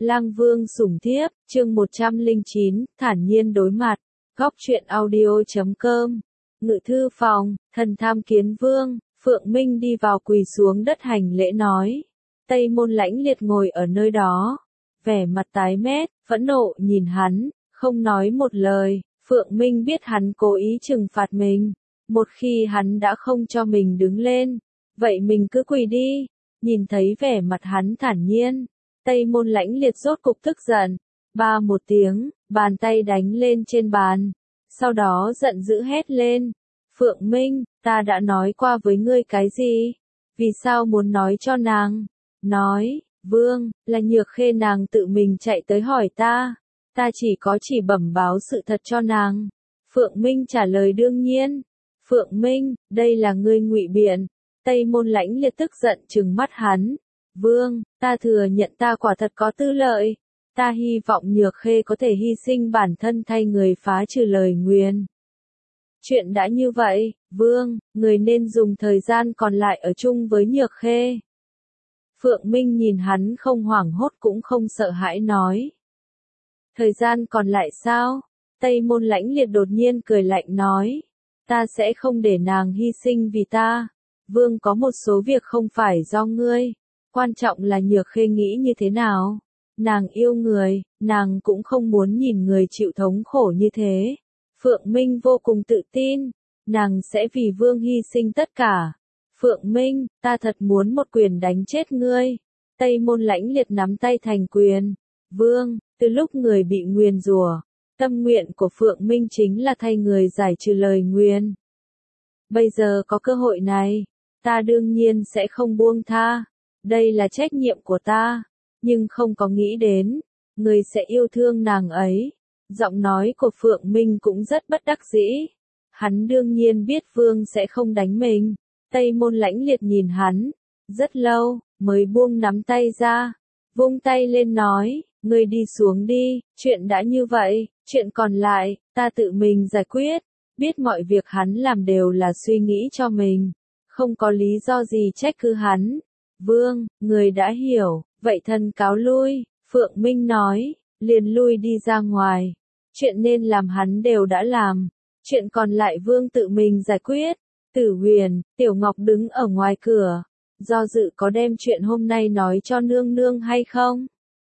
Lang Vương sủng thiếp, chương 109, thản nhiên đối mặt. Góc truyện audio.com. Ngự thư phòng, thần tham kiến vương. Phượng Minh đi vào quỳ xuống đất hành lễ nói. Tây Môn Lãnh Liệt ngồi ở nơi đó, vẻ mặt tái mét, phẫn nộ nhìn hắn, không nói một lời. Phượng Minh biết hắn cố ý trừng phạt mình. Một khi hắn đã không cho mình đứng lên, vậy mình cứ quỳ đi. Nhìn thấy vẻ mặt hắn thản nhiên, Tây Môn Lãnh Liệt rốt cục tức giận. Ba một tiếng, bàn tay đánh lên trên bàn. Sau đó giận dữ hét lên. Phượng Minh, ta đã nói qua với ngươi cái gì? Vì sao muốn nói cho nàng? Nói, vương, là Nhược Khê nàng tự mình chạy tới hỏi ta. Ta chỉ bẩm báo sự thật cho nàng. Phượng Minh trả lời đương nhiên. Phượng Minh, đây là ngươi ngụy biện. Tây Môn Lãnh Liệt tức giận trừng mắt hắn. Vương, ta thừa nhận ta quả thật có tư lợi. Ta hy vọng Nhược Khê có thể hy sinh bản thân thay người phá trừ lời nguyền. Chuyện đã như vậy, vương, người nên dùng thời gian còn lại ở chung với Nhược Khê. Phượng Minh nhìn hắn không hoảng hốt cũng không sợ hãi nói. Thời gian còn lại sao? Tây Môn Lãnh Liệt đột nhiên cười lạnh nói. Ta sẽ không để nàng hy sinh vì ta. Vương có một số việc không phải do ngươi. Quan trọng là Nhược Khê nghĩ như thế nào. Nàng yêu người, nàng cũng không muốn nhìn người chịu thống khổ như thế. Phượng Minh vô cùng tự tin. Nàng sẽ vì vương hy sinh tất cả. Phượng Minh, ta thật muốn một quyền đánh chết ngươi. Tây Môn Lãnh Liệt nắm tay thành quyền. Vương, từ lúc người bị nguyền rủa, tâm nguyện của Phượng Minh chính là thay người giải trừ lời nguyền. Bây giờ có cơ hội này, ta đương nhiên sẽ không buông tha. Đây là trách nhiệm của ta, nhưng không có nghĩ đến, người sẽ yêu thương nàng ấy. Giọng nói của Phượng Minh cũng rất bất đắc dĩ. Hắn đương nhiên biết vương sẽ không đánh mình. Tây Môn Lãnh Liệt nhìn hắn, rất lâu, mới buông nắm tay ra. Vung tay lên nói, ngươi đi xuống đi, chuyện đã như vậy, chuyện còn lại, ta tự mình giải quyết. Biết mọi việc hắn làm đều là suy nghĩ cho mình. Không có lý do gì trách cứ hắn. Vương, người đã hiểu, vậy thần cáo lui, Phượng Minh nói, liền lui đi ra ngoài. Chuyện nên làm hắn đều đã làm, chuyện còn lại vương tự mình giải quyết. Tử Huyền, Tiểu Ngọc đứng ở ngoài cửa, do dự có đem chuyện hôm nay nói cho nương nương hay không?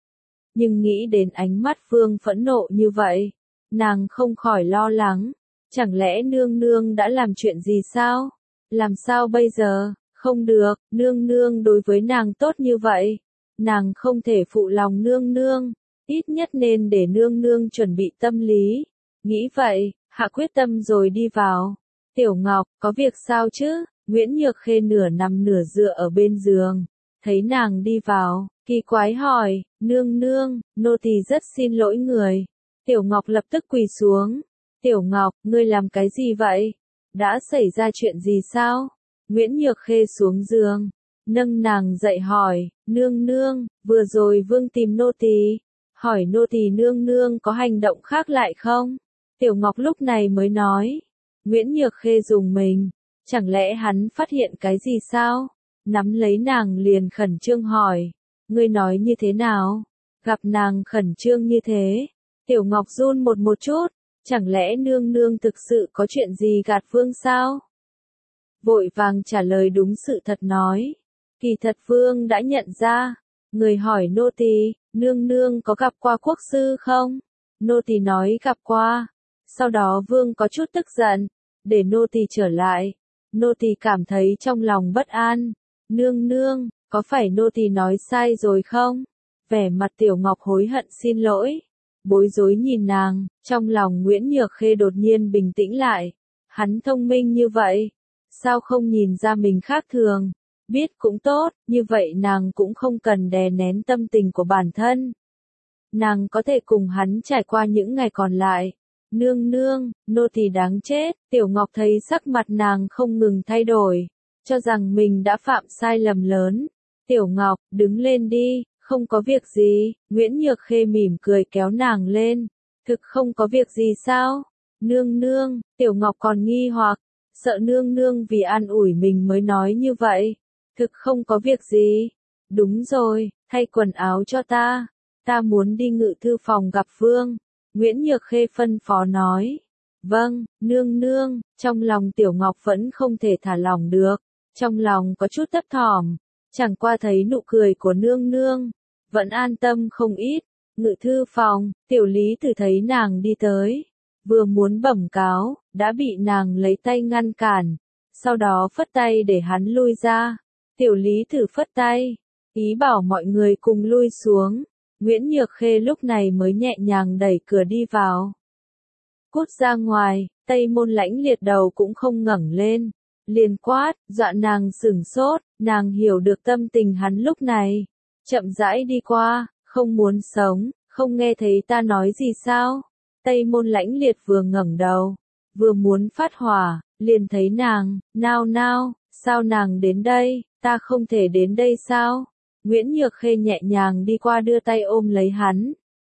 Nhưng nghĩ đến ánh mắt vương phẫn nộ như vậy, nàng không khỏi lo lắng. Chẳng lẽ nương nương đã làm chuyện gì sao? Làm sao bây giờ? Không được, nương nương đối với nàng tốt như vậy. Nàng không thể phụ lòng nương nương, ít nhất nên để nương nương chuẩn bị tâm lý. Nghĩ vậy, hạ quyết tâm rồi đi vào. Tiểu Ngọc, có việc sao chứ? Nguyễn Nhược Khê nửa nằm nửa dựa ở bên giường. Thấy nàng đi vào, kỳ quái hỏi, nương nương, nô tỳ rất xin lỗi người. Tiểu Ngọc lập tức quỳ xuống. Tiểu Ngọc, ngươi làm cái gì vậy? Đã xảy ra chuyện gì sao? Nguyễn Nhược Khê xuống giường, nâng nàng dậy hỏi, nương nương, vừa rồi vương tìm nô tỳ, hỏi nô tỳ nương nương có hành động khác lại không? Tiểu Ngọc lúc này mới nói. Nguyễn Nhược Khê dùng mình, chẳng lẽ hắn phát hiện cái gì sao? Nắm lấy nàng liền khẩn trương hỏi, ngươi nói như thế nào? Gặp nàng khẩn trương như thế, Tiểu Ngọc run một chút, chẳng lẽ nương nương thực sự có chuyện gì gạt vương sao? Vội vàng trả lời đúng sự thật nói. Kỳ thật vương đã nhận ra. Người hỏi nô tỳ, nương nương có gặp qua quốc sư không? Nô tỳ nói gặp qua. Sau đó vương có chút tức giận. Để nô tỳ trở lại. Nô tỳ cảm thấy trong lòng bất an. Nương nương, có phải nô tỳ nói sai rồi không? Vẻ mặt Tiểu Ngọc hối hận xin lỗi. Bối rối nhìn nàng, trong lòng Nguyễn Nhược Khê đột nhiên bình tĩnh lại. Hắn thông minh như vậy. Sao không nhìn ra mình khác thường? Biết cũng tốt, như vậy nàng cũng không cần đè nén tâm tình của bản thân. Nàng có thể cùng hắn trải qua những ngày còn lại. Nương nương, nô tỳ đáng chết. Tiểu Ngọc thấy sắc mặt nàng không ngừng thay đổi, cho rằng mình đã phạm sai lầm lớn. Tiểu Ngọc, đứng lên đi, không có việc gì. Nguyễn Nhược Khê mỉm cười kéo nàng lên. Thực không có việc gì sao? Nương nương, Tiểu Ngọc còn nghi hoặc. Sợ nương nương vì an ủi mình mới nói như vậy. Thực không có việc gì. Đúng rồi, thay quần áo cho ta. ta muốn đi ngự thư phòng gặp vương. Nguyễn Nhược Khê phân phó nói. Vâng, nương nương, trong lòng Tiểu Ngọc vẫn không thể thả lỏng được, trong lòng có chút thấp thỏm, chẳng qua thấy nụ cười của nương nương, vẫn an tâm không ít. Ngự thư phòng, Tiểu Lý Tử thấy nàng đi tới, vừa muốn bẩm cáo, đã bị nàng lấy tay ngăn cản, sau đó phất tay để hắn lui ra. Tiểu Lý Tử phất tay, ý bảo mọi người cùng lui xuống. Nguyễn Nhược Khê lúc này mới nhẹ nhàng đẩy cửa đi vào. Cút ra ngoài, Tây Môn Lãnh Liệt đầu cũng không ngẩng lên, liền quát, dọa nàng sửng sốt, nàng hiểu được tâm tình hắn lúc này, chậm rãi đi qua, không muốn sống, không nghe thấy ta nói gì sao? Tây Môn Lãnh Liệt vừa ngẩng đầu, vừa muốn phát hỏa, liền thấy nàng, nao nao, sao nàng đến đây, ta không thể đến đây sao? Nguyễn Nhược Khê nhẹ nhàng đi qua đưa tay ôm lấy hắn.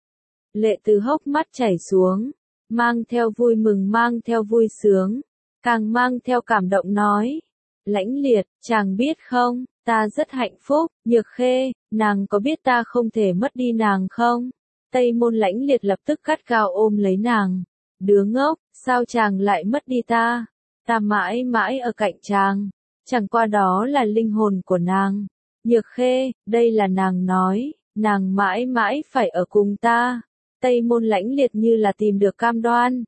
Lệ từ hốc mắt chảy xuống, mang theo vui mừng mang theo vui sướng, càng mang theo cảm động nói. Lãnh Liệt, chàng biết không, ta rất hạnh phúc, Nhược Khê, nàng có biết ta không thể mất đi nàng không? Tây Môn Lãnh Liệt lập tức gắt gao ôm lấy nàng. Đứa ngốc, sao chàng lại mất đi ta? Ta mãi mãi ở cạnh chàng, chẳng qua đó là linh hồn của nàng. Nhược Khê, đây là nàng nói, nàng mãi mãi phải ở cùng ta. Tây Môn Lãnh Liệt như là tìm được cam đoan.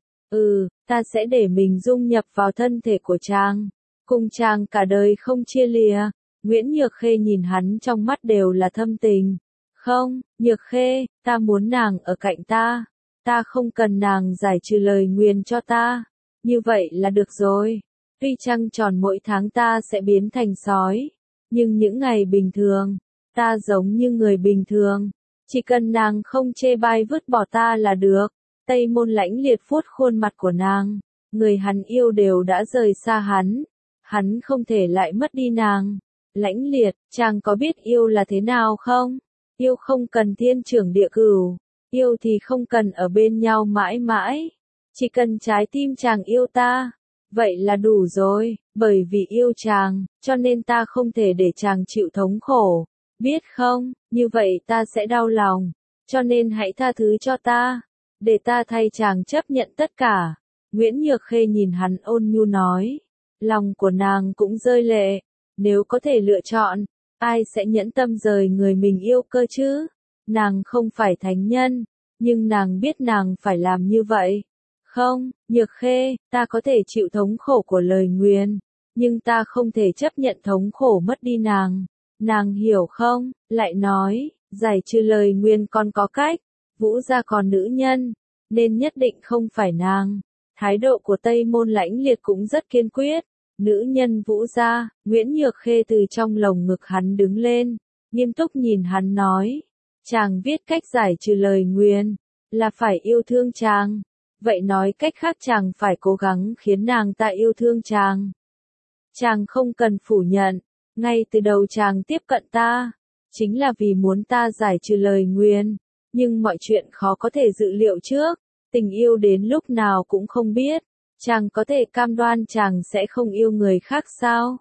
Ta sẽ để mình dung nhập vào thân thể của chàng, cùng chàng cả đời không chia lìa. Nguyễn Nhược Khê nhìn hắn trong mắt đều là thâm tình. Không, Nhược Khê, ta muốn nàng ở cạnh ta. Ta không cần nàng giải trừ lời nguyền cho ta. Như vậy là được rồi. Tuy trăng tròn mỗi tháng ta sẽ biến thành sói, nhưng những ngày bình thường, ta giống như người bình thường. Chỉ cần nàng không chê bai vứt bỏ ta là được. Tây Môn Lãnh Liệt vuốt khuôn mặt của nàng. Người hắn yêu đều đã rời xa hắn. Hắn không thể lại mất đi nàng. Lãnh Liệt, chàng có biết yêu là thế nào không? Yêu không cần thiên trưởng địa cửu. Yêu thì không cần ở bên nhau mãi mãi. Chỉ cần trái tim chàng yêu ta. Vậy là đủ rồi, bởi vì yêu chàng, cho nên ta không thể để chàng chịu thống khổ. Biết không, như vậy ta sẽ đau lòng. Cho nên hãy tha thứ cho ta. Để ta thay chàng chấp nhận tất cả. Nguyễn Nhược Khê nhìn hắn ôn nhu nói. Lòng của nàng cũng rơi lệ. Nếu có thể lựa chọn, ai sẽ nhẫn tâm rời người mình yêu cơ chứ? Nàng không phải thánh nhân, nhưng nàng biết nàng phải làm như vậy. Không, Nhược Khê, ta có thể chịu thống khổ của lời nguyền, nhưng ta không thể chấp nhận thống khổ mất đi nàng. Nàng hiểu không? Lại nói, giải trừ lời nguyền còn có cách. Vũ gia còn nữ nhân, nên nhất định không phải nàng. Thái độ của Tây Môn Lãnh Liệt cũng rất kiên quyết. Nữ nhân Vũ gia, Nguyễn Nhược Khê từ trong lồng ngực hắn đứng lên, nghiêm túc nhìn hắn nói. Chàng viết cách giải trừ lời nguyền, là phải yêu thương chàng. Vậy nói cách khác chàng phải cố gắng khiến nàng ta yêu thương chàng. Chàng không cần phủ nhận, ngay từ đầu chàng tiếp cận ta, chính là vì muốn ta giải trừ lời nguyền. Nhưng mọi chuyện khó có thể dự liệu trước, tình yêu đến lúc nào cũng không biết. Chàng có thể cam đoan chàng sẽ không yêu người khác sao?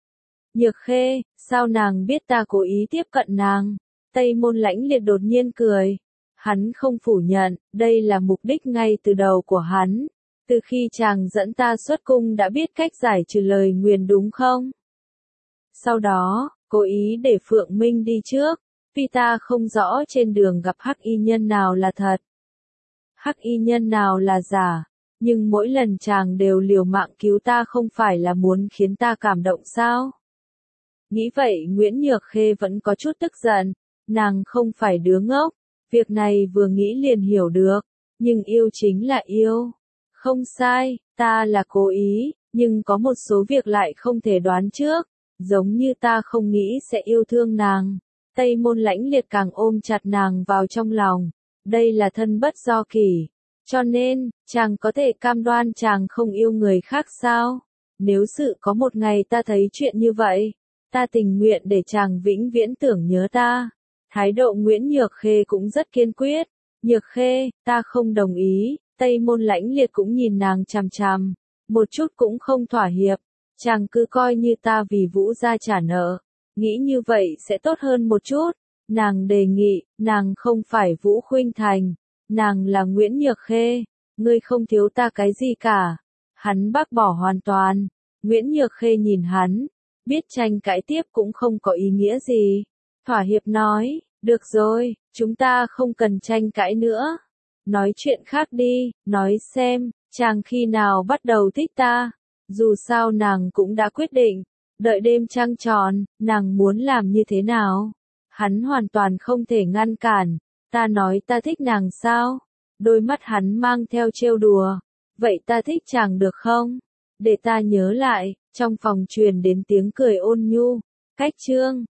Nhược Khê, sao nàng biết ta cố ý tiếp cận nàng? Tây Môn Lãnh Liệt đột nhiên cười. Hắn không phủ nhận, đây là mục đích ngay từ đầu của hắn. Từ khi chàng dẫn ta xuất cung đã biết cách giải trừ lời nguyền đúng không? Sau đó, cố ý để Phượng Minh đi trước, vì ta không rõ trên đường gặp hắc y nhân nào là thật, hắc y nhân nào là giả. Nhưng mỗi lần chàng đều liều mạng cứu ta không phải là muốn khiến ta cảm động sao? Nghĩ vậy Nguyễn Nhược Khê vẫn có chút tức giận. Nàng không phải đứa ngốc. Việc này vừa nghĩ liền hiểu được. Nhưng yêu chính là yêu. Không sai, ta là cố ý, nhưng có một số việc lại không thể đoán trước. Giống như ta không nghĩ sẽ yêu thương nàng. Tây Môn Lãnh Liệt càng ôm chặt nàng vào trong lòng. Đây là thân bất do kỷ. Cho nên, chàng có thể cam đoan chàng không yêu người khác sao? Nếu sự có một ngày ta thấy chuyện như vậy, ta tình nguyện để chàng vĩnh viễn tưởng nhớ ta. Thái độ Nguyễn Nhược Khê cũng rất kiên quyết. Nhược Khê, ta không đồng ý. Tây Môn Lãnh Liệt cũng nhìn nàng chằm chằm, một chút cũng không thỏa hiệp. Chàng cứ coi như ta vì Vũ gia trả nợ. Nghĩ như vậy sẽ tốt hơn một chút. Nàng đề nghị, nàng không phải Vũ Khuynh Thành, nàng là Nguyễn Nhược Khê, ngươi không thiếu ta cái gì cả. Hắn bác bỏ hoàn toàn. Nguyễn Nhược Khê nhìn hắn, biết tranh cãi tiếp cũng không có ý nghĩa gì. Thỏa hiệp nói, được rồi, chúng ta không cần tranh cãi nữa. Nói chuyện khác đi, nói xem, chàng khi nào bắt đầu thích ta. Dù sao nàng cũng đã quyết định, đợi đêm trăng tròn, nàng muốn làm như thế nào. Hắn hoàn toàn không thể ngăn cản. Ta nói ta thích nàng sao? Đôi mắt hắn mang theo trêu đùa. Vậy ta thích chàng được không? Để ta nhớ lại, trong phòng truyền đến tiếng cười ôn nhu. Cách chương